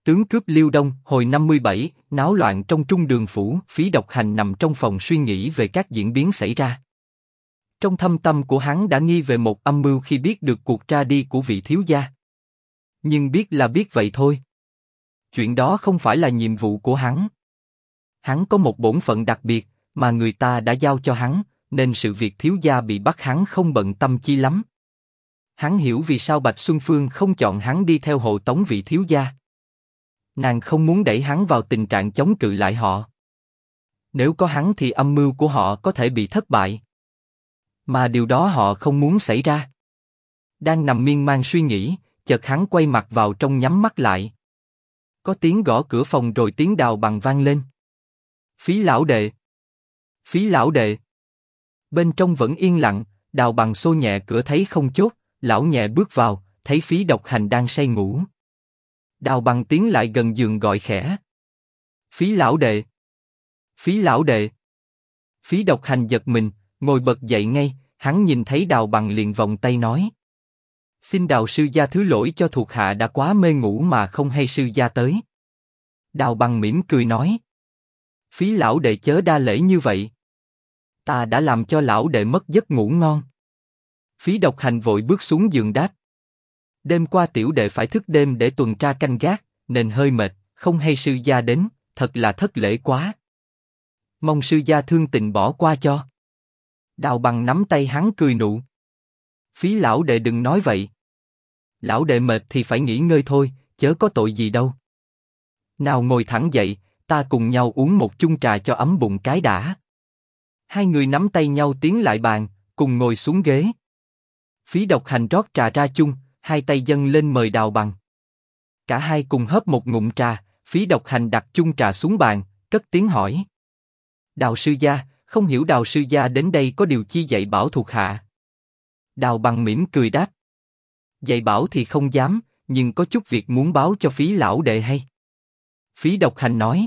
Tướng cướp Liêu Đông, hồi 57, náo loạn trong Trung Đường phủ. Phí Độc Hành nằm trong phòng suy nghĩ về các diễn biến xảy ra. Trong thâm tâm của hắn đã nghi về một âm mưu khi biết được cuộc ra đi của vị thiếu gia. Nhưng biết là biết vậy thôi. Chuyện đó không phải là nhiệm vụ của hắn. Hắn có một bổn phận đặc biệt mà người ta đã giao cho hắn, nên sự việc thiếu gia bị bắt hắn không bận tâm chi lắm. Hắn hiểu vì sao Bạch Xuân Phương không chọn hắn đi theo hộ tống vị thiếu gia. Nàng không muốn đẩy hắn vào tình trạng chống cự lại họ. Nếu có hắn thì âm mưu của họ có thể bị thất bại. Mà điều đó họ không muốn xảy ra. Đang nằm miên man suy nghĩ, chợt hắn quay mặt vào trong nhắm mắt lại. Có tiếng gõ cửa phòng rồi tiếng Đào Bằng vang lên. Phí lão đệ. Phí lão đệ. Bên trong vẫn yên lặng, Đào Bằng xô nhẹ cửa thấy không chốt, lão nhẹ bước vào, thấy Phí Độc Hành đang say ngủ. Đào Bằng tiến lại gần giường gọi khẽ. Phí lão đệ. Phí lão đệ. Phí Độc Hành giật mình, ngồi bật dậy ngay, hắn nhìn thấy Đào Bằng liền vòng tay nói. Xin Đào sư gia thứ lỗi cho thuộc hạ đã quá mê ngủ mà không hay sư gia tới. Đào Bằng mỉm cười nói. Phí lão đệ chớ đa lễ như vậy. Ta đã làm cho lão đệ mất giấc ngủ ngon. Phí Độc Hành vội bước xuống giường đáp. Đêm qua tiểu đệ phải thức đêm để tuần tra canh gác, nên hơi mệt, không hay sư gia đến, thật là thất lễ quá. Mong sư gia thương tình bỏ qua cho. Đào Bằng nắm tay hắn cười nụ. Phí lão đệ đừng nói vậy. Lão đệ mệt thì phải nghỉ ngơi thôi, chớ có tội gì đâu. Nào ngồi thẳng dậy, ta cùng nhau uống một chung trà cho ấm bụng cái đã. Hai người nắm tay nhau tiến lại bàn, cùng ngồi xuống ghế. Phí Độc Hành rót trà ra chung, hai tay dâng lên mời Đào Bằng. Cả hai cùng hớp một ngụm trà, Phí Độc Hành đặt chung trà xuống bàn, cất tiếng hỏi. Đào sư gia, không hiểu Đào sư gia đến đây có điều chi dạy bảo thuộc hạ. Đào Bằng mỉm cười đáp. Dạy bảo thì không dám, nhưng có chút việc muốn báo cho Phí lão đệ hay. Phí Độc Hành nói.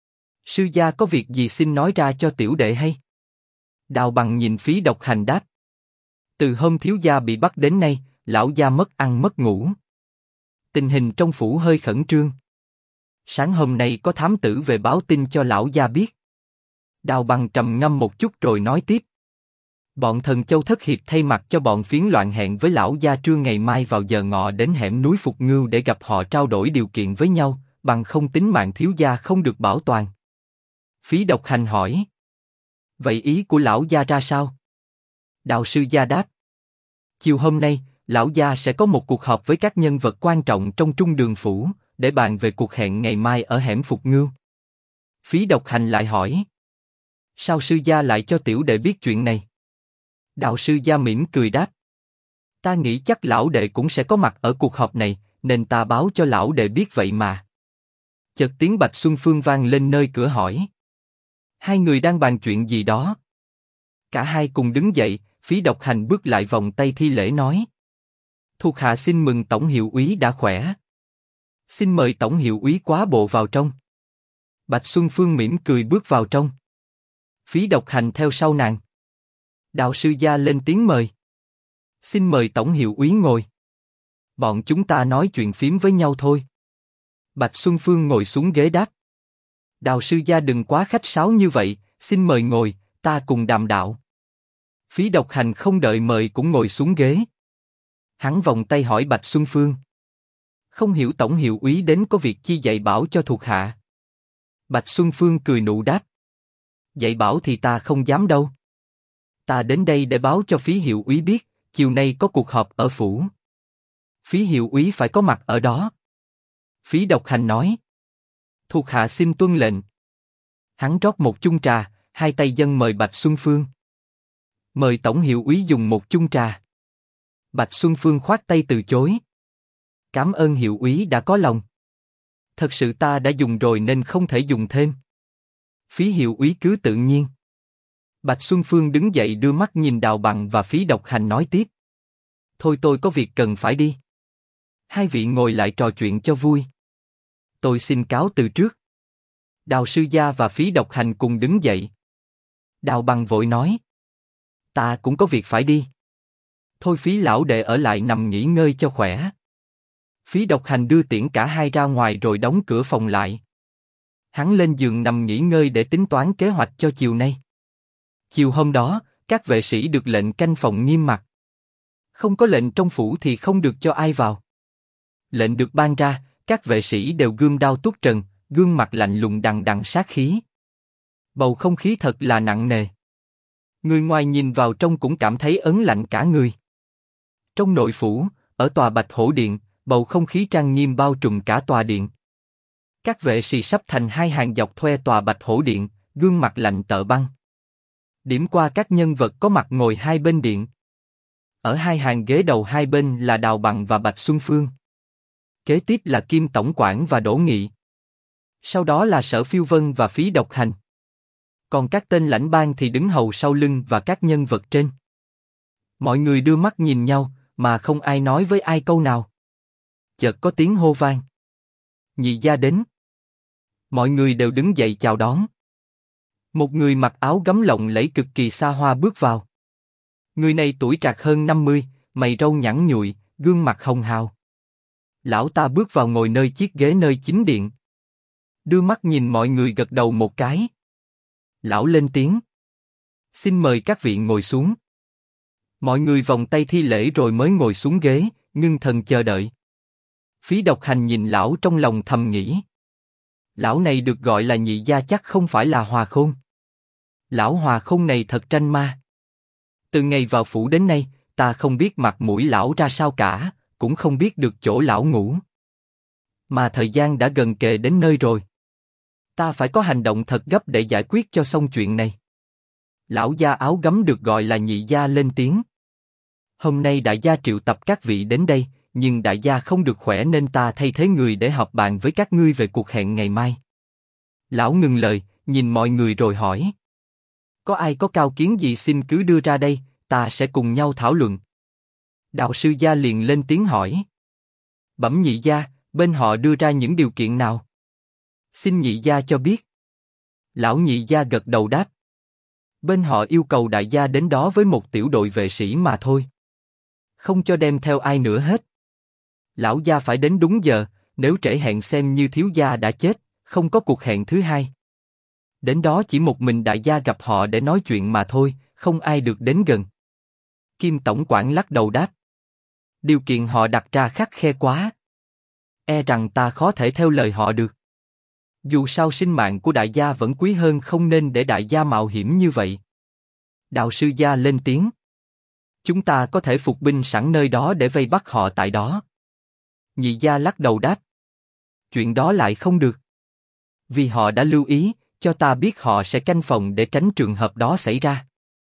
Sư gia có việc gì xin nói ra cho tiểu đệ hay. Đào Bằng nhìn Phí Độc Hành đáp. Từ hôm thiếu gia bị bắt đến nay, lão gia mất ăn mất ngủ. Tình hình trong phủ hơi khẩn trương. Sáng hôm nay có thám tử về báo tin cho lão gia biết. Đào Bằng trầm ngâm một chút rồi nói tiếp. Bọn Thần Châu thất hiệp thay mặt cho bọn phiến loạn hẹn với lão gia trưa ngày mai vào giờ ngọ đến hẻm núi Phục Ngưu để gặp họ trao đổi điều kiện với nhau, bằng không tính mạng thiếu gia không được bảo toàn. Phí Độc Hành hỏi. Vậy ý của lão gia ra sao? Đào sư gia đáp. Chiều hôm nay, lão gia sẽ có một cuộc họp với các nhân vật quan trọng trong Trung Đường phủ, để bàn về cuộc hẹn ngày mai ở hẻm Phục Ngưu. Phí Độc Hành lại hỏi. Sao sư gia lại cho tiểu đệ biết chuyện này? Đạo sư gia mỉm cười đáp. Ta nghĩ chắc lão đệ cũng sẽ có mặt ở cuộc họp này, nên ta báo cho lão đệ biết vậy mà. Chợt tiếng Bạch Xuân Phương vang lên nơi cửa hỏi. Hai người đang bàn chuyện gì đó? Cả hai cùng đứng dậy, Phí Độc Hành bước lại vòng tay thi lễ nói. Thuộc hạ xin mừng tổng hiệu úy đã khỏe. Xin mời tổng hiệu úy quá bộ vào trong. Bạch Xuân Phương mỉm cười bước vào trong. Phí Độc Hành theo sau nàng. Đạo sư gia lên tiếng mời. Xin mời tổng hiệu úy ngồi. Bọn chúng ta nói chuyện phím với nhau thôi. Bạch Xuân Phương ngồi xuống ghế đáp. Đạo sư gia đừng quá khách sáo như vậy, xin mời ngồi, ta cùng đàm đạo. Phí Độc Hành không đợi mời cũng ngồi xuống ghế. Hắn vòng tay hỏi Bạch Xuân Phương. Không hiểu tổng hiệu úy đến có việc chi dạy bảo cho thuộc hạ. Bạch Xuân Phương cười nụ đáp. Dạy bảo thì ta không dám đâu. Ta đến đây để báo cho Phí hiệu úy biết, chiều nay có cuộc họp ở phủ. Phí hiệu úy phải có mặt ở đó. Phí Độc Hành nói. Thuộc hạ xin tuân lệnh. Hắn rót một chung trà, hai tay dâng mời Bạch Xuân Phương. Mời tổng hiệu úy dùng một chung trà. Bạch Xuân Phương khoát tay từ chối. Cảm ơn hiệu úy đã có lòng. Thật sự ta đã dùng rồi nên không thể dùng thêm. Phí hiệu úy cứ tự nhiên. Bạch Xuân Phương đứng dậy đưa mắt nhìn Đào Bằng và Phí Độc Hành nói tiếp. Thôi tôi có việc cần phải đi. Hai vị ngồi lại trò chuyện cho vui. Tôi xin cáo từ trước. Đào sư gia và Phí Độc Hành cùng đứng dậy. Đào Bằng vội nói. Ta cũng có việc phải đi. Thôi Phí lão đệ ở lại nằm nghỉ ngơi cho khỏe. Phí Độc Hành đưa tiễn cả hai ra ngoài rồi đóng cửa phòng lại. Hắn lên giường nằm nghỉ ngơi để tính toán kế hoạch cho chiều nay. Chiều hôm đó, các vệ sĩ được lệnh canh phòng nghiêm mặt. Không có lệnh trong phủ thì không được cho ai vào. Lệnh được ban ra, các vệ sĩ đều gươm đao tuốt trần, gương mặt lạnh lùng đằng đằng sát khí. Bầu không khí thật là nặng nề. Người ngoài nhìn vào trong cũng cảm thấy ớn lạnh cả người. Trong nội phủ, ở tòa Bạch Hổ Điện, bầu không khí trang nghiêm bao trùm cả tòa điện. Các vệ sĩ sắp thành hai hàng dọc thuê tòa Bạch Hổ Điện, gương mặt lạnh tợ băng. Điểm qua các nhân vật có mặt ngồi hai bên điện. Ở hai hàng ghế đầu hai bên là Đào Bằng và Bạch Xuân Phương. Kế tiếp là Kim Tổng quản và Đỗ Nghị. Sau đó là Sở Phiêu Vân và Phí Độc Hành. Còn các tên lãnh bang thì đứng hầu sau lưng và các nhân vật trên. Mọi người đưa mắt nhìn nhau, mà không ai nói với ai câu nào. Chợt có tiếng hô vang. Nhị gia đến. Mọi người đều đứng dậy chào đón. Một người mặc áo gấm lộng lẫy cực kỳ xa hoa bước vào. Người này tuổi trạc hơn 50, mày râu nhẵn nhụi, gương mặt hồng hào. Lão ta bước vào ngồi nơi chiếc ghế nơi chính điện. Đưa mắt nhìn mọi người gật đầu một cái. Lão lên tiếng. Xin mời các vị ngồi xuống. Mọi người vòng tay thi lễ rồi mới ngồi xuống ghế, ngưng thần chờ đợi. Phí Độc Hành nhìn lão trong lòng thầm nghĩ. Lão này được gọi là nhị gia chắc không phải là Hòa Khôn. Lão Hòa Khôn này thật tranh ma. Từ ngày vào phủ đến nay, ta không biết mặt mũi lão ra sao cả, cũng không biết được chỗ lão ngủ. Mà thời gian đã gần kề đến nơi rồi. Ta phải có hành động thật gấp để giải quyết cho xong chuyện này. Lão gia áo gấm được gọi là nhị gia lên tiếng. Hôm nay đại gia triệu tập các vị đến đây, nhưng đại gia không được khỏe nên ta thay thế người để họp bàn với các ngươi về cuộc hẹn ngày mai. Lão ngừng lời, nhìn mọi người rồi hỏi. Có ai có cao kiến gì xin cứ đưa ra đây, ta sẽ cùng nhau thảo luận. Đạo sư gia liền lên tiếng hỏi. Bẩm nhị gia, bên họ đưa ra những điều kiện nào? Xin nhị gia cho biết. Lão nhị gia gật đầu đáp. Bên họ yêu cầu đại gia đến đó với một tiểu đội vệ sĩ mà thôi. Không cho đem theo ai nữa hết. Lão gia phải đến đúng giờ, nếu trễ hẹn xem như thiếu gia đã chết, không có cuộc hẹn thứ hai. Đến đó chỉ một mình đại gia gặp họ để nói chuyện mà thôi, không ai được đến gần. Kim Tổng quản lắc đầu đáp. Điều kiện họ đặt ra khắt khe quá. E rằng ta khó thể theo lời họ được. Dù sao sinh mạng của đại gia vẫn quý hơn, không nên để đại gia mạo hiểm như vậy. Đạo sư gia lên tiếng. Chúng ta có thể phục binh sẵn nơi đó để vây bắt họ tại đó. Nhị gia lắc đầu đáp. Chuyện đó lại không được. Vì họ đã lưu ý, cho ta biết họ sẽ canh phòng để tránh trường hợp đó xảy ra.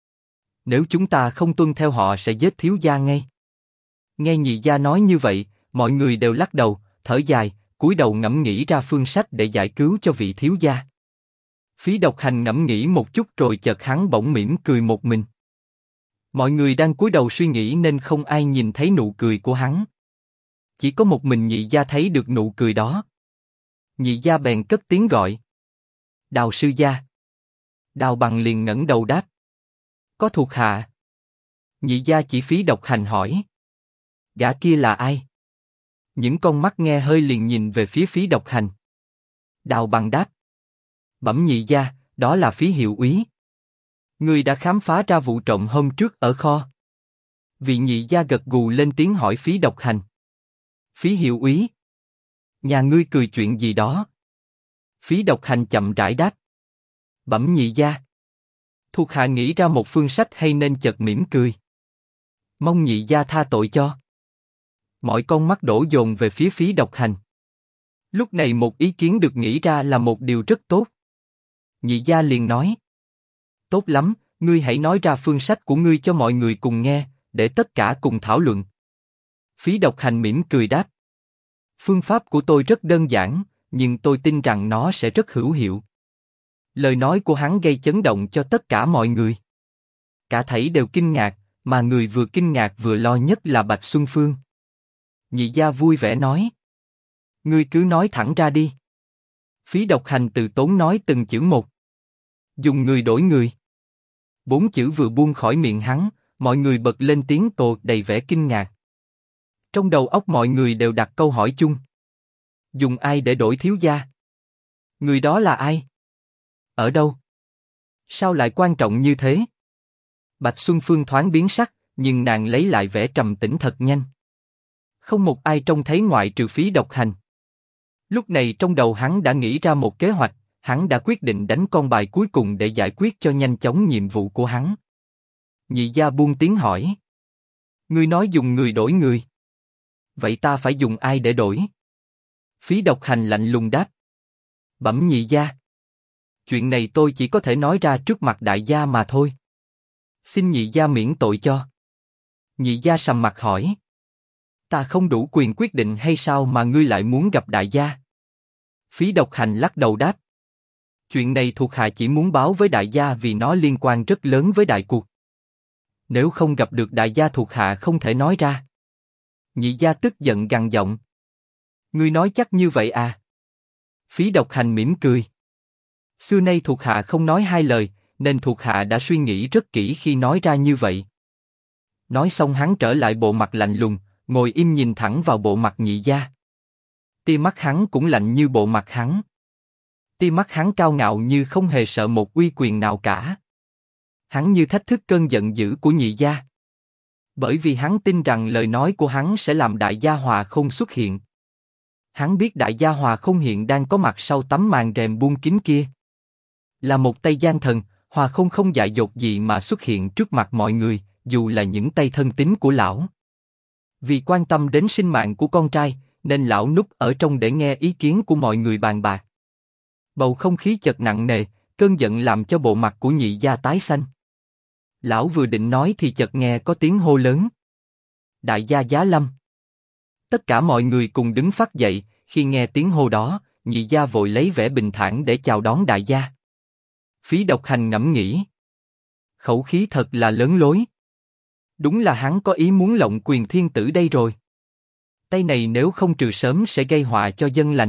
Nếu chúng ta không tuân theo họ sẽ giết thiếu gia ngay. Nghe nhị gia nói như vậy, mọi người đều lắc đầu, thở dài, cúi đầu ngẫm nghĩ ra phương sách để giải cứu cho vị thiếu gia. Phí Độc Hành ngẫm nghĩ một chút rồi chợt hắn bỗng mỉm cười một mình. Mọi người đang cúi đầu suy nghĩ nên không ai nhìn thấy nụ cười của hắn. Chỉ có một mình nhị gia thấy được nụ cười đó. Nhị gia bèn cất tiếng gọi. Đào sư gia. Đào Bằng liền ngẩng đầu đáp. Có thuộc hạ. Nhị gia chỉ Phí Độc Hành hỏi. Gã kia là ai? Những con mắt nghe hơi liền nhìn về phía Phí Độc Hành. Đào Bằng đáp. Bẩm nhị gia, đó là Phí hiệu úy. Người đã khám phá ra vụ trộm hôm trước ở kho. Vị nhị gia gật gù lên tiếng hỏi Phí Độc Hành. Phí hiệu úy. Nhà ngươi cười chuyện gì đó? Phí Độc Hành chậm rãi đáp. Bẩm nhị gia. Thuộc hạ nghĩ ra một phương sách hay nên chợt mỉm cười. Mong nhị gia tha tội cho. Mọi con mắt đổ dồn về phía Phí Độc Hành. Lúc này một ý kiến được nghĩ ra là một điều rất tốt. Nhị gia liền nói. Tốt lắm, ngươi hãy nói ra phương sách của ngươi cho mọi người cùng nghe, để tất cả cùng thảo luận. Phí Độc Hành mỉm cười đáp. Phương pháp của tôi rất đơn giản, nhưng tôi tin rằng nó sẽ rất hữu hiệu. Lời nói của hắn gây chấn động cho tất cả mọi người. Cả thảy đều kinh ngạc, mà người vừa kinh ngạc vừa lo nhất là Bạch Xuân Phương. Nhị gia vui vẻ nói. Ngươi cứ nói thẳng ra đi. Phí Độc Hành từ tốn nói từng chữ một. Dùng người đổi người. 4 chữ vừa buông khỏi miệng hắn, mọi người bật lên tiếng tột đầy vẻ kinh ngạc. Trong đầu óc mọi người đều đặt câu hỏi chung. Dùng ai để đổi thiếu gia? Người đó là ai? Ở đâu? Sao lại quan trọng như thế? Bạch Xuân Phương thoáng biến sắc, nhưng nàng lấy lại vẻ trầm tĩnh thật nhanh. Không một ai trông thấy ngoại trừ Phí Độc Hành. Lúc này trong đầu hắn đã nghĩ ra một kế hoạch, hắn đã quyết định đánh con bài cuối cùng để giải quyết cho nhanh chóng nhiệm vụ của hắn. Nhị gia buông tiếng hỏi. Ngươi nói dùng người đổi người. Vậy ta phải dùng ai để đổi? Phí Độc Hành lạnh lùng đáp. Bẩm nhị gia. Chuyện này tôi chỉ có thể nói ra trước mặt đại gia mà thôi. Xin nhị gia miễn tội cho. Nhị gia sầm mặt hỏi. Ta không đủ quyền quyết định hay sao mà ngươi lại muốn gặp đại gia? Phí Độc Hành lắc đầu đáp. Chuyện này thuộc hạ chỉ muốn báo với đại gia vì nó liên quan rất lớn với đại cuộc. Nếu không gặp được đại gia thuộc hạ không thể nói ra. Nhị gia tức giận gằn giọng. Ngươi nói chắc như vậy à? Phí Độc Hành mỉm cười. Xưa nay thuộc hạ không nói hai lời, nên thuộc hạ đã suy nghĩ rất kỹ khi nói ra như vậy. Nói xong hắn trở lại bộ mặt lạnh lùng, ngồi im nhìn thẳng vào bộ mặt nhị gia. Tia mắt hắn cũng lạnh như bộ mặt hắn. Tia mắt hắn cao ngạo như không hề sợ một uy quyền nào cả. Hắn như thách thức cơn giận dữ của nhị gia. Bởi vì hắn tin rằng lời nói của hắn sẽ làm đại gia Hòa Khôn xuất hiện. Hắn biết đại gia Hòa Khôn hiện đang có mặt sau tấm màn rèm buông kín kia. Là một tay gian thần, Hòa Khôn không dại dột gì mà xuất hiện trước mặt mọi người, dù là những tay thân tín của lão. Vì quan tâm đến sinh mạng của con trai, nên lão núp ở trong để nghe ý kiến của mọi người bàn bạc. Bầu không khí chợt nặng nề, cơn giận làm cho bộ mặt của nhị gia tái xanh. Lão vừa định nói thì chợt nghe có tiếng hô lớn. Đại gia Giá Lâm. Tất cả mọi người cùng đứng phắt dậy, khi nghe tiếng hô đó, nhị gia vội lấy vẻ bình thản để chào đón đại gia. Phí Độc Hành ngẫm nghĩ. Khẩu khí thật là lớn lối. Đúng là hắn có ý muốn lộng quyền thiên tử đây rồi. Tay này nếu không trừ sớm sẽ gây họa cho dân lành.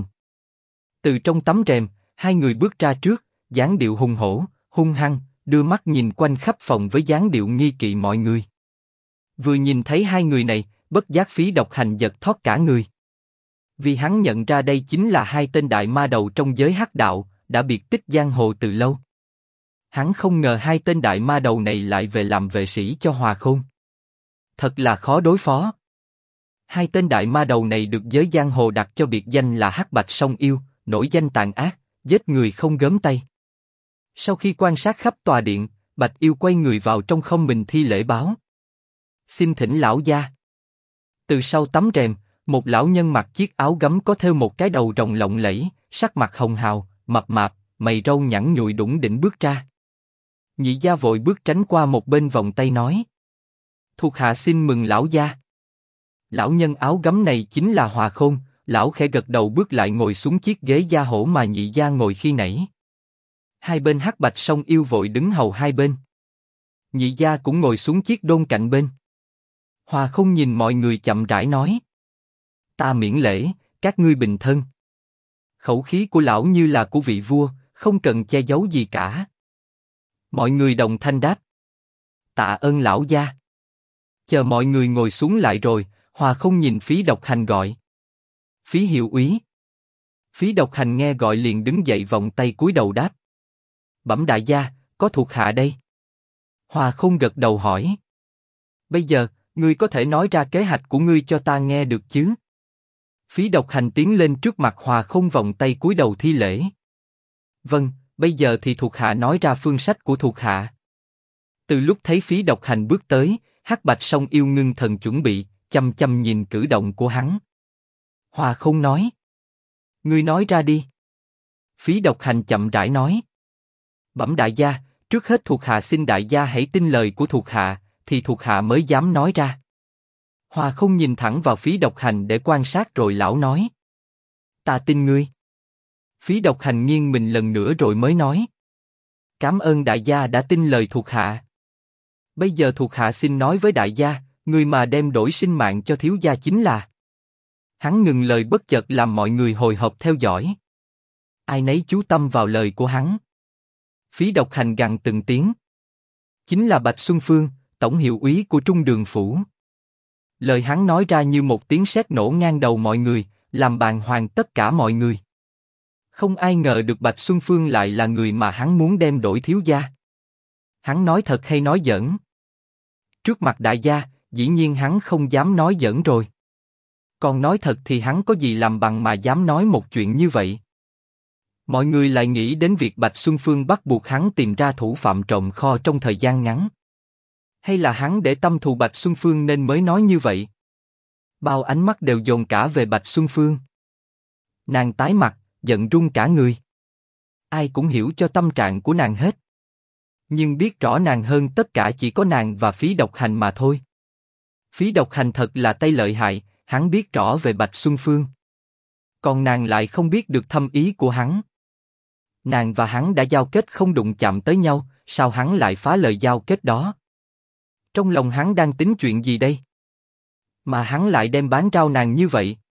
Từ trong tấm rèm, hai người bước ra trước, dáng điệu hùng hổ, hung hăng, đưa mắt nhìn quanh khắp phòng với dáng điệu nghi kỵ mọi người. Vừa nhìn thấy hai người này, bất giác Phí Độc Hành giật thót cả người. Vì hắn nhận ra đây chính là hai tên đại ma đầu trong giới hắc đạo, đã biệt tích giang hồ từ lâu. Hắn không ngờ hai tên đại ma đầu này lại về làm vệ sĩ cho Hòa Khôn. Thật là khó đối phó. Hai tên đại ma đầu này được giới giang hồ đặt cho biệt danh là Hắc Bạch Song Yêu, nổi danh tàn ác, giết người không gớm tay. Sau khi quan sát khắp tòa điện, Bạch Yêu quay người vào trong không mình thi lễ báo. Xin thỉnh lão gia. Từ sau tấm rèm, một lão nhân mặc chiếc áo gấm có thêu một cái đầu rồng lộng lẫy, sắc mặt hồng hào, mập mạp, mày râu nhẵn nhụi đủng đỉnh bước ra. Nhị gia vội bước tránh qua một bên vòng tay nói. Thuộc hạ xin mừng lão gia. Lão nhân áo gấm này chính là Hòa Khôn, lão khẽ gật đầu bước lại ngồi xuống chiếc ghế da hổ mà nhị gia ngồi khi nãy. Hai bên Hắc Bạch Song Yêu vội đứng hầu hai bên. Nhị gia cũng ngồi xuống chiếc đôn cạnh bên. Hòa Khôn nhìn mọi người chậm rãi nói. Ta miễn lễ, các ngươi bình thân. Khẩu khí của lão như là của vị vua, không cần che giấu gì cả. Mọi người đồng thanh đáp. Tạ ơn lão gia. Chờ mọi người ngồi xuống lại rồi, Hòa Khôn nhìn Phí Độc Hành gọi. Phí hiệu úy. Phí Độc Hành nghe gọi liền đứng dậy vòng tay cúi đầu đáp. Bẩm đại gia, có thuộc hạ đây. Hòa Khôn gật đầu hỏi. Bây giờ, ngươi có thể nói ra kế hoạch của ngươi cho ta nghe được chứ? Phí Độc Hành tiến lên trước mặt Hòa Khôn vòng tay cúi đầu thi lễ. Vâng, bây giờ thì thuộc hạ nói ra phương sách của thuộc hạ. Từ lúc thấy Phí Độc Hành bước tới, Hắc Bạch Song Yêu ngưng thần chuẩn bị, chăm chăm nhìn cử động của hắn. Hòa Khôn nói. Ngươi nói ra đi. Phí Độc Hành chậm rãi nói. Bẩm đại gia, trước hết thuộc hạ xin đại gia hãy tin lời của thuộc hạ, thì thuộc hạ mới dám nói ra. Hòa Khôn nhìn thẳng vào Phí Độc Hành để quan sát rồi lão nói. Ta tin ngươi. Phí Độc Hành nghiêng mình lần nữa rồi mới nói. Cảm ơn đại gia đã tin lời thuộc hạ. Bây giờ thuộc hạ xin nói với đại gia, người mà đem đổi sinh mạng cho thiếu gia chính là. Hắn ngừng lời bất chợt làm mọi người hồi hộp theo dõi. Ai nấy chú tâm vào lời của hắn. Phí Độc Hành gằn từng tiếng. Chính là Bạch Xuân Phương, tổng hiệu úy của Trung Đường Phủ. Lời hắn nói ra như một tiếng sét nổ ngang đầu mọi người, làm bàng hoàng tất cả mọi người. Không ai ngờ được Bạch Xuân Phương lại là người mà hắn muốn đem đổi thiếu gia. Hắn nói thật hay nói giỡn? Trước mặt đại gia, dĩ nhiên hắn không dám nói giỡn rồi. Còn nói thật thì hắn có gì làm bằng mà dám nói một chuyện như vậy? Mọi người lại nghĩ đến việc Bạch Xuân Phương bắt buộc hắn tìm ra thủ phạm trộm kho trong thời gian ngắn. Hay là hắn để tâm thù Bạch Xuân Phương nên mới nói như vậy? Bao ánh mắt đều dồn cả về Bạch Xuân Phương. Nàng tái mặt, giận run cả người. Ai cũng hiểu cho tâm trạng của nàng hết. Nhưng biết rõ nàng hơn tất cả chỉ có nàng và Phí Độc Hành mà thôi. Phí Độc Hành thật là tay lợi hại, hắn biết rõ về Bạch Xuân Phương. Còn nàng lại không biết được thâm ý của hắn. Nàng và hắn đã giao kết không đụng chạm tới nhau, sao hắn lại phá lời giao kết đó? Trong lòng hắn đang tính chuyện gì đây? Mà hắn lại đem bán rau nàng như vậy.